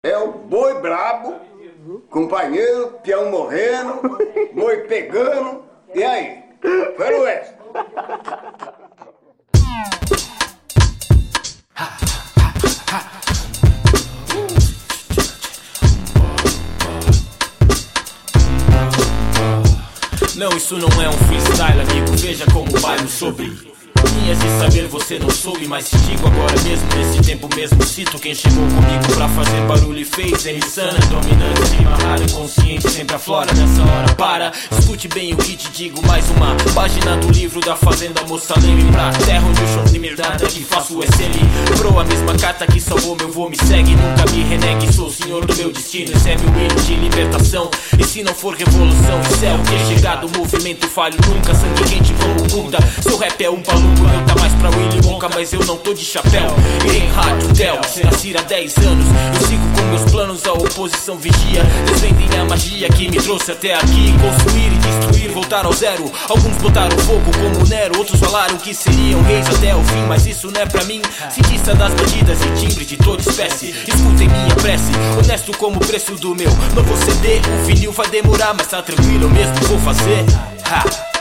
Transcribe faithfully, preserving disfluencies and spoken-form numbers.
É o boi brabo, companheiro, peão morrendo, boi pegando. E aí? Quero essa. Não, isso não é um freestyle, amigo, veja como bailo sobre linhas de saber você não soube, mas te digo agora mesmo, nesse tempo mesmo cito quem chegou comigo pra fazer barulho e fez é insana, dominante, rara, inconsciente, sempre aflora nessa hora. Para, escute bem o que te digo, mais uma página do livro da fazenda Moça Leme pra terra onde o chão de verdade que faço é sele. Pro a mesma carta que salvou meu vô, me segue, nunca me renegue, sou o senhor do meu destino, esse é meu hino de libertação. E se não for revolução e céu, que chegar do movimento falho nunca, sangue quente como punta. Seu rap é um paluco, meu tá mais pra Willy Wonka, mas eu não tô de chapéu. Em rádio, Del, nasci há dez anos, eu sigo com meus planos, a oposição vigia. Desvendem a magia que me trouxe até aqui, construir e destruir, voltar ao zero. Alguns botaram fogo como Nero, outros falaram que seriam reis até o fim, mas isso não é pra mim. Cientista das bandidas e timbre de toda espécie, escutem minha prece, honesto como o preço do meu novo C D. O vinil vai demorar, mas tá tranquilo, eu mesmo vou fazer. Ha!